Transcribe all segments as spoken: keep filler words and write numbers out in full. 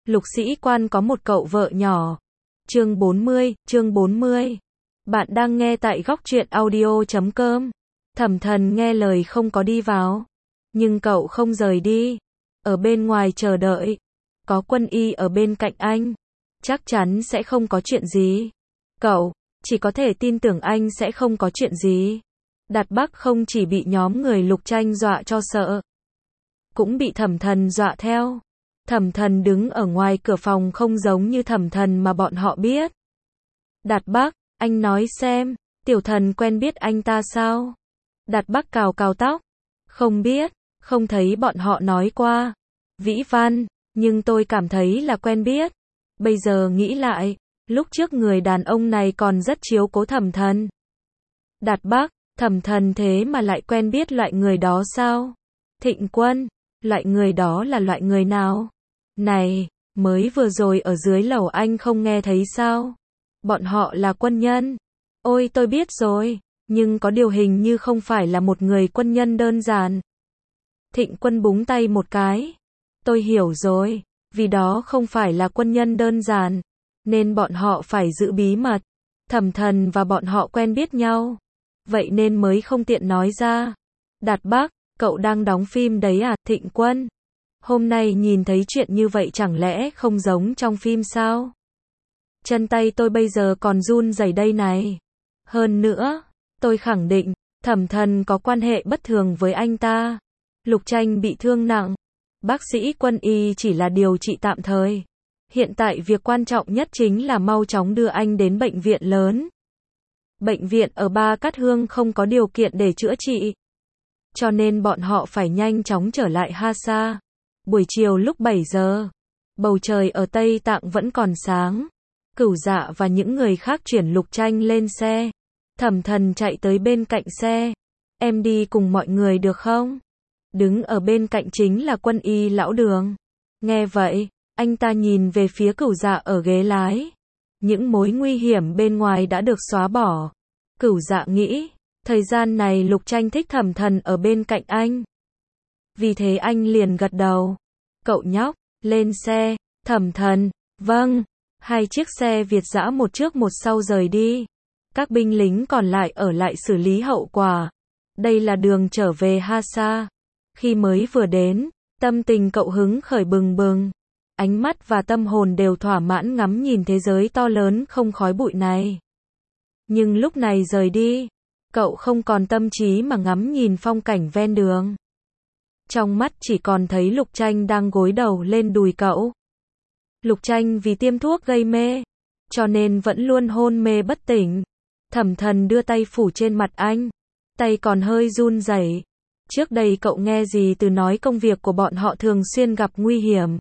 Lục sĩ quan có một cậu vợ nhỏ. Chương bốn mươi, chương bốn mươi. Bạn đang nghe tại góc truyện audio chấm com. Thẩm Thần nghe lời không có đi vào. Nhưng cậu không rời đi. Ở bên ngoài chờ đợi. Có quân y ở bên cạnh anh. Chắc chắn sẽ không có chuyện gì. Cậu, chỉ có thể tin tưởng anh sẽ không có chuyện gì. Đạt Bắc không chỉ bị nhóm người Lục Tranh dọa cho sợ. Cũng bị Thẩm Thần dọa theo. Thẩm Thần đứng ở ngoài cửa phòng không giống như Thẩm Thần mà bọn họ biết. Đạt Bắc, anh nói xem, Tiểu Thần quen biết anh ta sao? Đạt Bắc cào cào tóc. Không biết, không thấy bọn họ nói qua. Vĩ Văn, nhưng tôi cảm thấy là quen biết. Bây giờ nghĩ lại, lúc trước người đàn ông này còn rất chiếu cố Thẩm Thần. Đạt Bắc, Thẩm Thần thế mà lại quen biết loại người đó sao? Thịnh Quân, loại người đó là loại người nào? Này, mới vừa rồi ở dưới lầu anh không nghe thấy sao? Bọn họ là quân nhân. Ôi tôi biết rồi, nhưng có điều hình như không phải là một người quân nhân đơn giản. Thịnh Quân búng tay một cái. Tôi hiểu rồi, vì đó không phải là quân nhân đơn giản, nên bọn họ phải giữ bí mật. Thẩm Thần và bọn họ quen biết nhau, vậy nên mới không tiện nói ra. Đạt Bắc, cậu đang đóng phim đấy à? Thịnh Quân, hôm nay nhìn thấy chuyện như vậy chẳng lẽ không giống trong phim sao? Chân tay tôi bây giờ còn run rẩy đây này. Hơn nữa, tôi khẳng định, Thẩm Thần có quan hệ bất thường với anh ta. Lục Tranh bị thương nặng. Bác sĩ quân y chỉ là điều trị tạm thời. Hiện tại việc quan trọng nhất chính là mau chóng đưa anh đến bệnh viện lớn. Bệnh viện ở Ba Cát Hương không có điều kiện để chữa trị. Cho nên bọn họ phải nhanh chóng trở lại Hasa. Buổi chiều lúc bảy giờ, bầu trời ở Tây Tạng vẫn còn sáng. Cửu Dạ và những người khác chuyển Lục Tranh lên xe. Thẩm Thần chạy tới bên cạnh xe. Em đi cùng mọi người được không? Đứng ở bên cạnh chính là quân y lão Đường. Nghe vậy, anh ta nhìn về phía Cửu Dạ ở ghế lái. Những mối nguy hiểm bên ngoài đã được xóa bỏ. Cửu Dạ nghĩ, thời gian này Lục Tranh thích Thẩm Thần ở bên cạnh anh. Vì thế anh liền gật đầu. Cậu nhóc, lên xe. Thẩm Thần, vâng. Hai chiếc xe Việt dã một trước một sau rời đi. Các binh lính còn lại ở lại xử lý hậu quả. Đây là đường trở về Hasa. Khi mới vừa đến, tâm tình cậu hứng khởi bừng bừng. Ánh mắt và tâm hồn đều thỏa mãn ngắm nhìn thế giới to lớn không khói bụi này. Nhưng lúc này rời đi, cậu không còn tâm trí mà ngắm nhìn phong cảnh ven đường. Trong mắt chỉ còn thấy Lục Tranh đang gối đầu lên đùi cậu. Lục Tranh vì tiêm thuốc gây mê, cho nên vẫn luôn hôn mê bất tỉnh. Thẩm Thần đưa tay phủ trên mặt anh, tay còn hơi run rẩy. Trước đây cậu nghe gì từ nói công việc của bọn họ thường xuyên gặp nguy hiểm.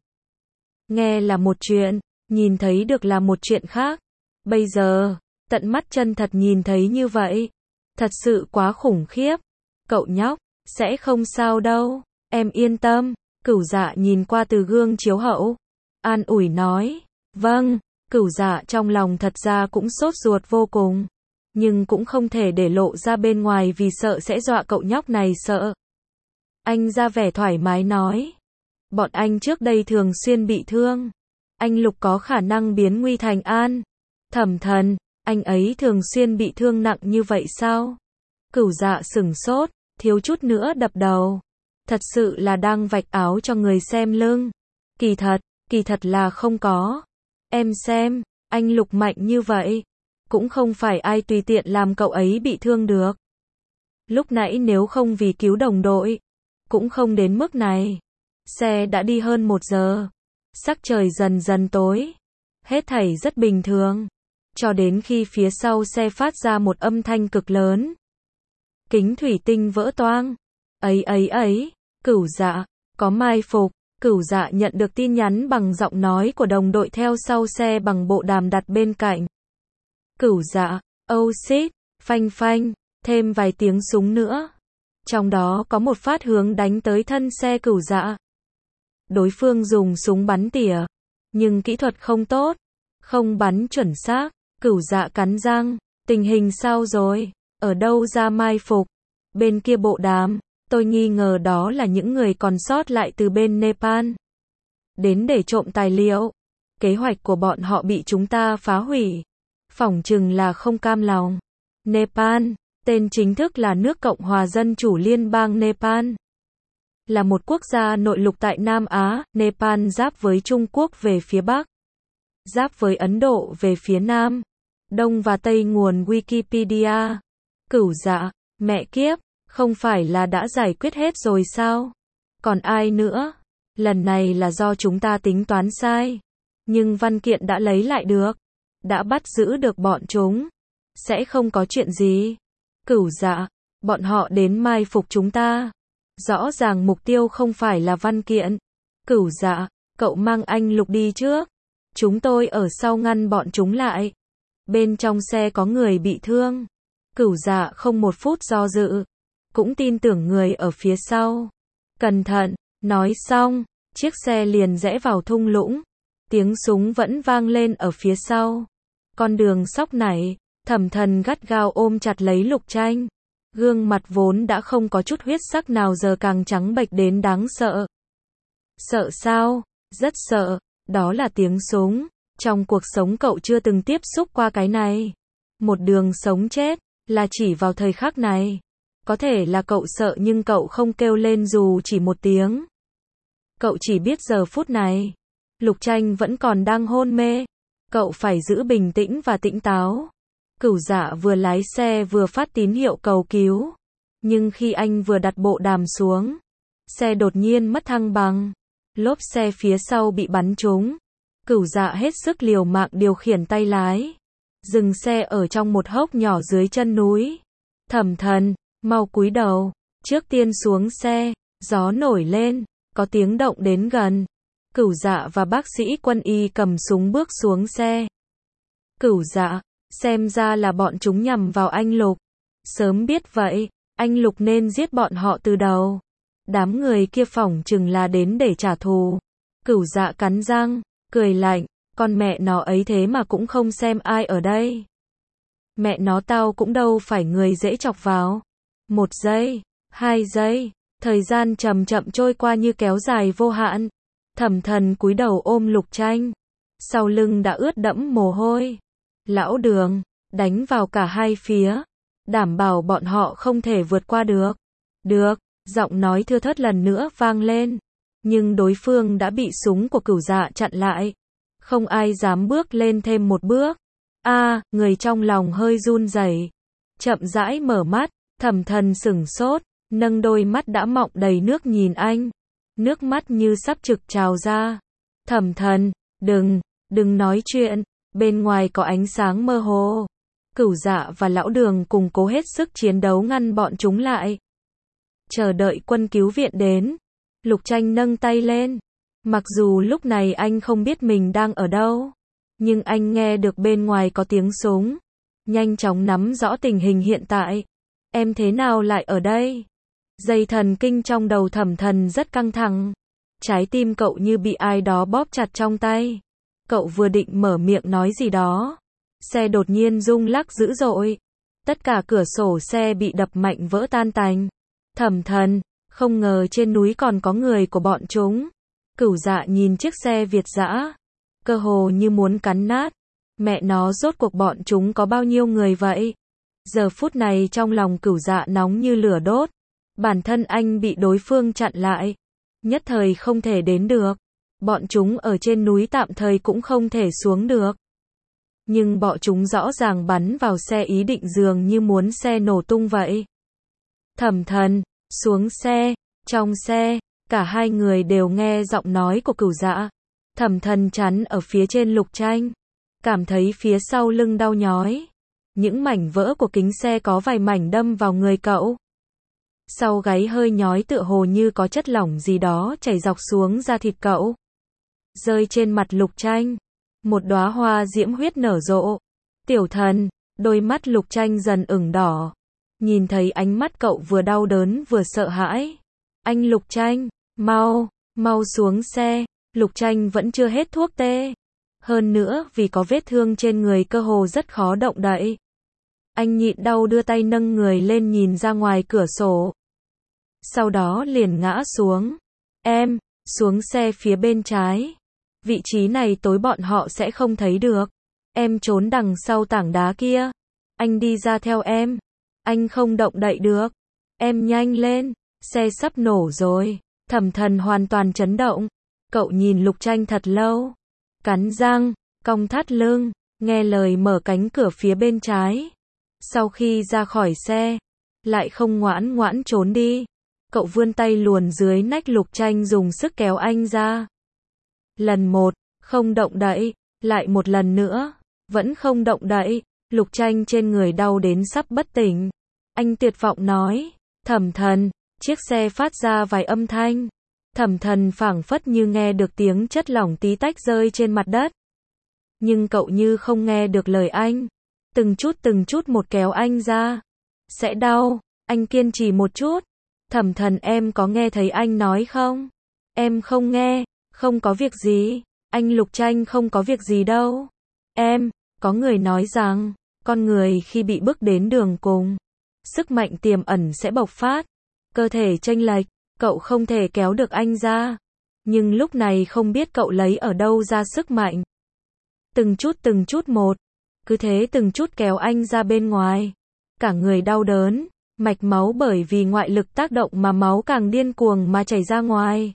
Nghe là một chuyện, nhìn thấy được là một chuyện khác. Bây giờ, tận mắt chân thật nhìn thấy như vậy. Thật sự quá khủng khiếp. Cậu nhóc, sẽ không sao đâu, em yên tâm. Cửu Dạ nhìn qua từ gương chiếu hậu, an ủi nói. Vâng, Cửu Dạ trong lòng thật ra cũng sốt ruột vô cùng. Nhưng cũng không thể để lộ ra bên ngoài vì sợ sẽ dọa cậu nhóc này sợ. Anh ra vẻ thoải mái nói. Bọn anh trước đây thường xuyên bị thương. Anh Lục có khả năng biến nguy thành an. Thẩm Thần, anh ấy thường xuyên bị thương nặng như vậy sao? Cửu Dạ sửng sốt, thiếu chút nữa đập đầu. Thật sự là đang vạch áo cho người xem lưng. Kỳ thật, kỳ thật là không có. Em xem, anh Lục mạnh như vậy. Cũng không phải ai tùy tiện làm cậu ấy bị thương được. Lúc nãy nếu không vì cứu đồng đội, cũng không đến mức này. Xe đã đi hơn một giờ. Sắc trời dần dần tối. Hết thảy rất bình thường. Cho đến khi phía sau xe phát ra một âm thanh cực lớn. Kính thủy tinh vỡ toang. Ấy ấy ấy, Cửu Dạ, có mai phục. Cửu Dạ nhận được tin nhắn bằng giọng nói của đồng đội theo sau xe bằng bộ đàm đặt bên cạnh. Cửu Dạ, oh shit, phanh phanh, thêm vài tiếng súng nữa. Trong đó có một phát hướng đánh tới thân xe Cửu Dạ. Đối phương dùng súng bắn tỉa, nhưng kỹ thuật không tốt, không bắn chuẩn xác. Cửu Dạ cắn răng, tình hình sao rồi? Ở đâu ra mai phục? Bên kia bộ đàm, tôi nghi ngờ đó là những người còn sót lại từ bên Nepal. Đến để trộm tài liệu, Kế hoạch của bọn họ bị chúng ta phá hủy. Phỏng chừng là không cam lòng. Nepal, tên chính thức là nước Cộng hòa Dân chủ Liên bang Nepal. Là một quốc gia nội lục tại Nam Á, Nepal giáp với Trung Quốc về phía Bắc. Giáp với Ấn Độ về phía Nam. Đông và Tây nguồn Wikipedia. Cửu Dạ, mẹ kiếp, không phải là đã giải quyết hết rồi sao? Còn ai nữa? Lần này là do chúng ta tính toán sai. Nhưng văn kiện đã lấy lại được. Đã bắt giữ được bọn chúng. Sẽ không có chuyện gì. Cửu Dạ, bọn họ đến mai phục chúng ta. Rõ ràng mục tiêu không phải là văn kiện. Cửu Dạ, cậu mang anh Lục đi trước. Chúng tôi ở sau ngăn bọn chúng lại. Bên trong xe có người bị thương. Cửu Dạ không một phút do dự. Cũng tin tưởng người ở phía sau. Cẩn thận, nói xong, chiếc xe liền rẽ vào thung lũng. Tiếng súng vẫn vang lên ở phía sau. Con đường sóc nảy, Thẩm Thần gắt gao ôm chặt lấy Lục Tranh. Gương mặt vốn đã không có chút huyết sắc nào giờ càng trắng bệch đến đáng sợ. Sợ sao? Rất sợ. Đó là tiếng súng. Trong cuộc sống cậu chưa từng tiếp xúc qua cái này. Một đường sống chết, là chỉ vào thời khắc này. Có thể là cậu sợ nhưng cậu không kêu lên dù chỉ một tiếng. Cậu chỉ biết giờ phút này. Lục Tranh vẫn còn đang hôn mê. Cậu phải giữ bình tĩnh và tỉnh táo. Cửu Dạ vừa lái xe vừa phát tín hiệu cầu cứu. Nhưng khi anh vừa đặt bộ đàm xuống, xe đột nhiên mất thăng bằng. Lốp xe phía sau bị bắn trúng. Cửu Dạ hết sức liều mạng điều khiển tay lái. Dừng xe ở trong một hốc nhỏ dưới chân núi. Thẩm Thần, mau cúi đầu. Trước tiên xuống xe. Gió nổi lên. Có tiếng động đến gần. Cửu Dạ và bác sĩ quân y cầm súng bước xuống xe. Cửu Dạ, xem ra là bọn chúng nhằm vào anh Lục. Sớm biết vậy, anh Lục nên giết bọn họ từ đầu. Đám người kia phỏng chừng là đến để trả thù. Cửu Dạ cắn răng, cười lạnh, con mẹ nó ấy thế mà cũng không xem ai ở đây. Mẹ nó tao cũng đâu phải người dễ chọc vào. Một giây, hai giây, thời gian chậm chậm trôi qua như kéo dài vô hạn. Thẩm Thần cúi đầu ôm Lục Tranh. Sau lưng đã ướt đẫm mồ hôi. Lão Đường, đánh vào cả hai phía. Đảm bảo bọn họ không thể vượt qua được. Được, giọng nói thưa thớt lần nữa vang lên. Nhưng đối phương đã bị súng của Cửu Dạ chặn lại. Không ai dám bước lên thêm một bước. A, à, người trong lòng hơi run rẩy. Chậm rãi mở mắt, Thẩm Thần sửng sốt, nâng đôi mắt đã mọng đầy nước nhìn anh. Nước mắt như sắp trực trào ra. Thẩm Thần, đừng, đừng nói chuyện, bên ngoài có ánh sáng mơ hồ. Cửu Dạ và Lão Đường cùng cố hết sức chiến đấu ngăn bọn chúng lại. Chờ đợi quân cứu viện đến. Lục Tranh nâng tay lên. Mặc dù lúc này anh không biết mình đang ở đâu, nhưng anh nghe được bên ngoài có tiếng súng. Nhanh chóng nắm rõ tình hình hiện tại. Em thế nào lại ở đây? Dây thần kinh trong đầu Thẩm Thần rất căng thẳng. Trái tim cậu như bị ai đó bóp chặt trong tay. Cậu vừa định mở miệng nói gì đó. Xe đột nhiên rung lắc dữ dội. Tất cả cửa sổ xe bị đập mạnh vỡ tan tành. Thẩm Thần, không ngờ trên núi còn có người của bọn chúng. Cửu Dạ nhìn chiếc xe Việt dã. Cơ hồ như muốn cắn nát. Mẹ nó rốt cuộc bọn chúng có bao nhiêu người vậy? Giờ phút này trong lòng Cửu Dạ nóng như lửa đốt. Bản thân anh bị đối phương chặn lại. Nhất thời không thể đến được. Bọn chúng ở trên núi tạm thời cũng không thể xuống được. Nhưng bọn chúng rõ ràng bắn vào xe ý định dường như muốn xe nổ tung vậy. Thẩm Thần, xuống xe. Trong xe, cả hai người đều nghe giọng nói của Cửu Dạ. Thẩm Thần chắn ở phía trên Lục Tranh. Cảm thấy phía sau lưng đau nhói. Những mảnh vỡ của kính xe có vài mảnh đâm vào người cậu. Sau gáy hơi nhói tựa hồ như có chất lỏng gì đó chảy dọc xuống da thịt cậu. Rơi trên mặt Lục Tranh. Một đóa hoa diễm huyết nở rộ. Tiểu Thần, đôi mắt Lục Tranh dần ửng đỏ. Nhìn thấy ánh mắt cậu vừa đau đớn vừa sợ hãi. Anh Lục Tranh, mau, mau xuống xe. Lục Tranh vẫn chưa hết thuốc tê. Hơn nữa vì có vết thương trên người cơ hồ rất khó động đậy. Anh nhịn đau đưa tay nâng người lên nhìn ra ngoài cửa sổ. Sau đó liền ngã xuống. Em, xuống xe phía bên trái. Vị trí này tối bọn họ sẽ không thấy được. Em trốn đằng sau tảng đá kia. Anh đi ra theo em. Anh không động đậy được. Em nhanh lên. Xe sắp nổ rồi. Thẩm Thần hoàn toàn chấn động. Cậu nhìn Lục Tranh thật lâu. Cắn răng, cong thắt lưng, nghe lời mở cánh cửa phía bên trái. Sau khi ra khỏi xe, lại không ngoãn ngoãn trốn đi. Cậu vươn tay luồn dưới nách Lục Tranh dùng sức kéo anh ra. Lần một, không động đậy. Lại một lần nữa, vẫn không động đậy. Lục Tranh trên người đau đến sắp bất tỉnh. Anh tuyệt vọng nói, Thẩm Thần. Chiếc xe phát ra vài âm thanh. Thẩm Thần phảng phất như nghe được tiếng chất lỏng tí tách rơi trên mặt đất. Nhưng cậu như không nghe được lời anh. Từng chút từng chút một kéo anh ra. Sẽ đau, anh kiên trì một chút. Thẩm Thần, em có nghe thấy anh nói không? Em không nghe, không có việc gì. Anh Lục Tranh không có việc gì đâu. Em, có người nói rằng, con người khi bị bước đến đường cùng, sức mạnh tiềm ẩn sẽ bộc phát. Cơ thể chênh lệch, cậu không thể kéo được anh ra. Nhưng lúc này không biết cậu lấy ở đâu ra sức mạnh. Từng chút từng chút một, cứ thế từng chút kéo anh ra bên ngoài. Cả người đau đớn, mạch máu bởi vì ngoại lực tác động mà máu càng điên cuồng mà chảy ra ngoài.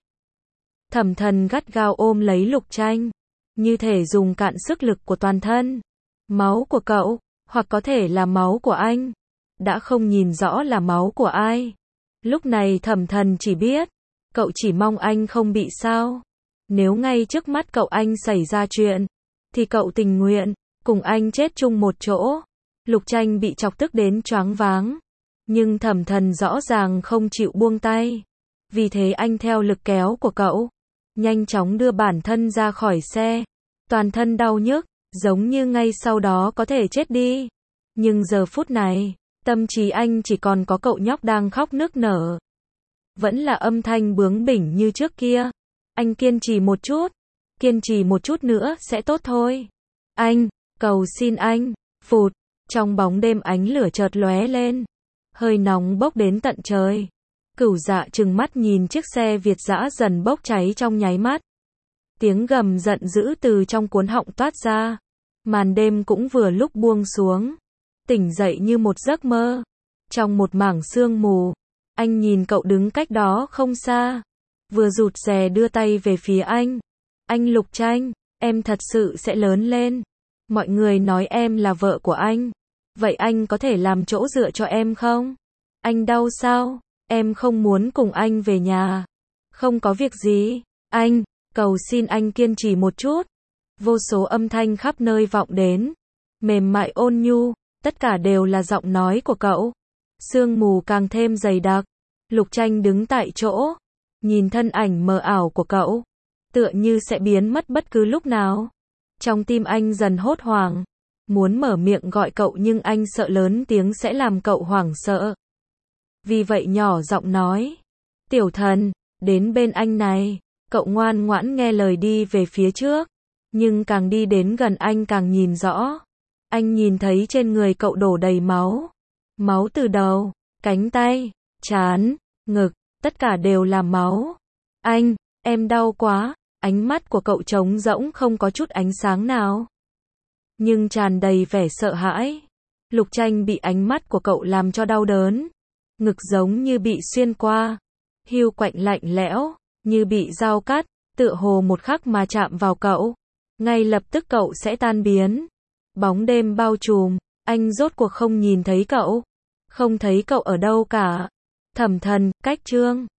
Thẩm Thần gắt gao ôm lấy Lục Tranh, như thể dùng cạn sức lực của toàn thân. Máu của cậu, hoặc có thể là máu của anh, đã không nhìn rõ là máu của ai. Lúc này Thẩm Thần chỉ biết, cậu chỉ mong anh không bị sao. Nếu ngay trước mắt cậu anh xảy ra chuyện, thì cậu tình nguyện, cùng anh chết chung một chỗ. Lục Tranh bị chọc tức đến choáng váng. Nhưng Thẩm Thần rõ ràng không chịu buông tay. Vì thế anh theo lực kéo của cậu, nhanh chóng đưa bản thân ra khỏi xe. Toàn thân đau nhức, giống như ngay sau đó có thể chết đi. Nhưng giờ phút này, tâm trí anh chỉ còn có cậu nhóc đang khóc nức nở. Vẫn là âm thanh bướng bỉnh như trước kia. Anh kiên trì một chút. Kiên trì một chút nữa sẽ tốt thôi. Anh, cầu xin anh. Phụt, trong bóng đêm ánh lửa chợt lóe lên. Hơi nóng bốc đến tận trời. Cửu Dạ trừng mắt nhìn chiếc xe Việt dã dần bốc cháy trong nháy mắt. Tiếng gầm giận dữ từ trong cuốn họng toát ra. Màn đêm cũng vừa lúc buông xuống. Tỉnh dậy như một giấc mơ. Trong một mảng sương mù, anh nhìn cậu đứng cách đó không xa. Vừa rụt rè đưa tay về phía anh. Anh Lục Tranh, em thật sự sẽ lớn lên. Mọi người nói em là vợ của anh. Vậy anh có thể làm chỗ dựa cho em không? Anh đau sao? Em không muốn cùng anh về nhà. Không có việc gì. Anh, cầu xin anh kiên trì một chút. Vô số âm thanh khắp nơi vọng đến. Mềm mại ôn nhu, tất cả đều là giọng nói của cậu. Sương mù càng thêm dày đặc. Lục Tranh đứng tại chỗ, nhìn thân ảnh mờ ảo của cậu, tựa như sẽ biến mất bất cứ lúc nào. Trong tim anh dần hốt hoảng, muốn mở miệng gọi cậu nhưng anh sợ lớn tiếng sẽ làm cậu hoảng sợ. Vì vậy nhỏ giọng nói, Tiểu Thần, đến bên anh này. Cậu ngoan ngoãn nghe lời đi về phía trước, nhưng càng đi đến gần anh càng nhìn rõ. Anh nhìn thấy trên người cậu đổ đầy máu. Máu từ đầu, cánh tay, trán, ngực, tất cả đều là máu. Anh, em đau quá. Ánh mắt của cậu trống rỗng không có chút ánh sáng nào, nhưng tràn đầy vẻ sợ hãi. Lục Tranh bị ánh mắt của cậu làm cho đau đớn. Ngực giống như bị xuyên qua. Hiu quạnh lạnh lẽo, như bị dao cắt, tựa hồ một khắc mà chạm vào cậu, ngay lập tức cậu sẽ tan biến. Bóng đêm bao trùm, anh rốt cuộc không nhìn thấy cậu. Không thấy cậu ở đâu cả. Thẩm Thần, cách chương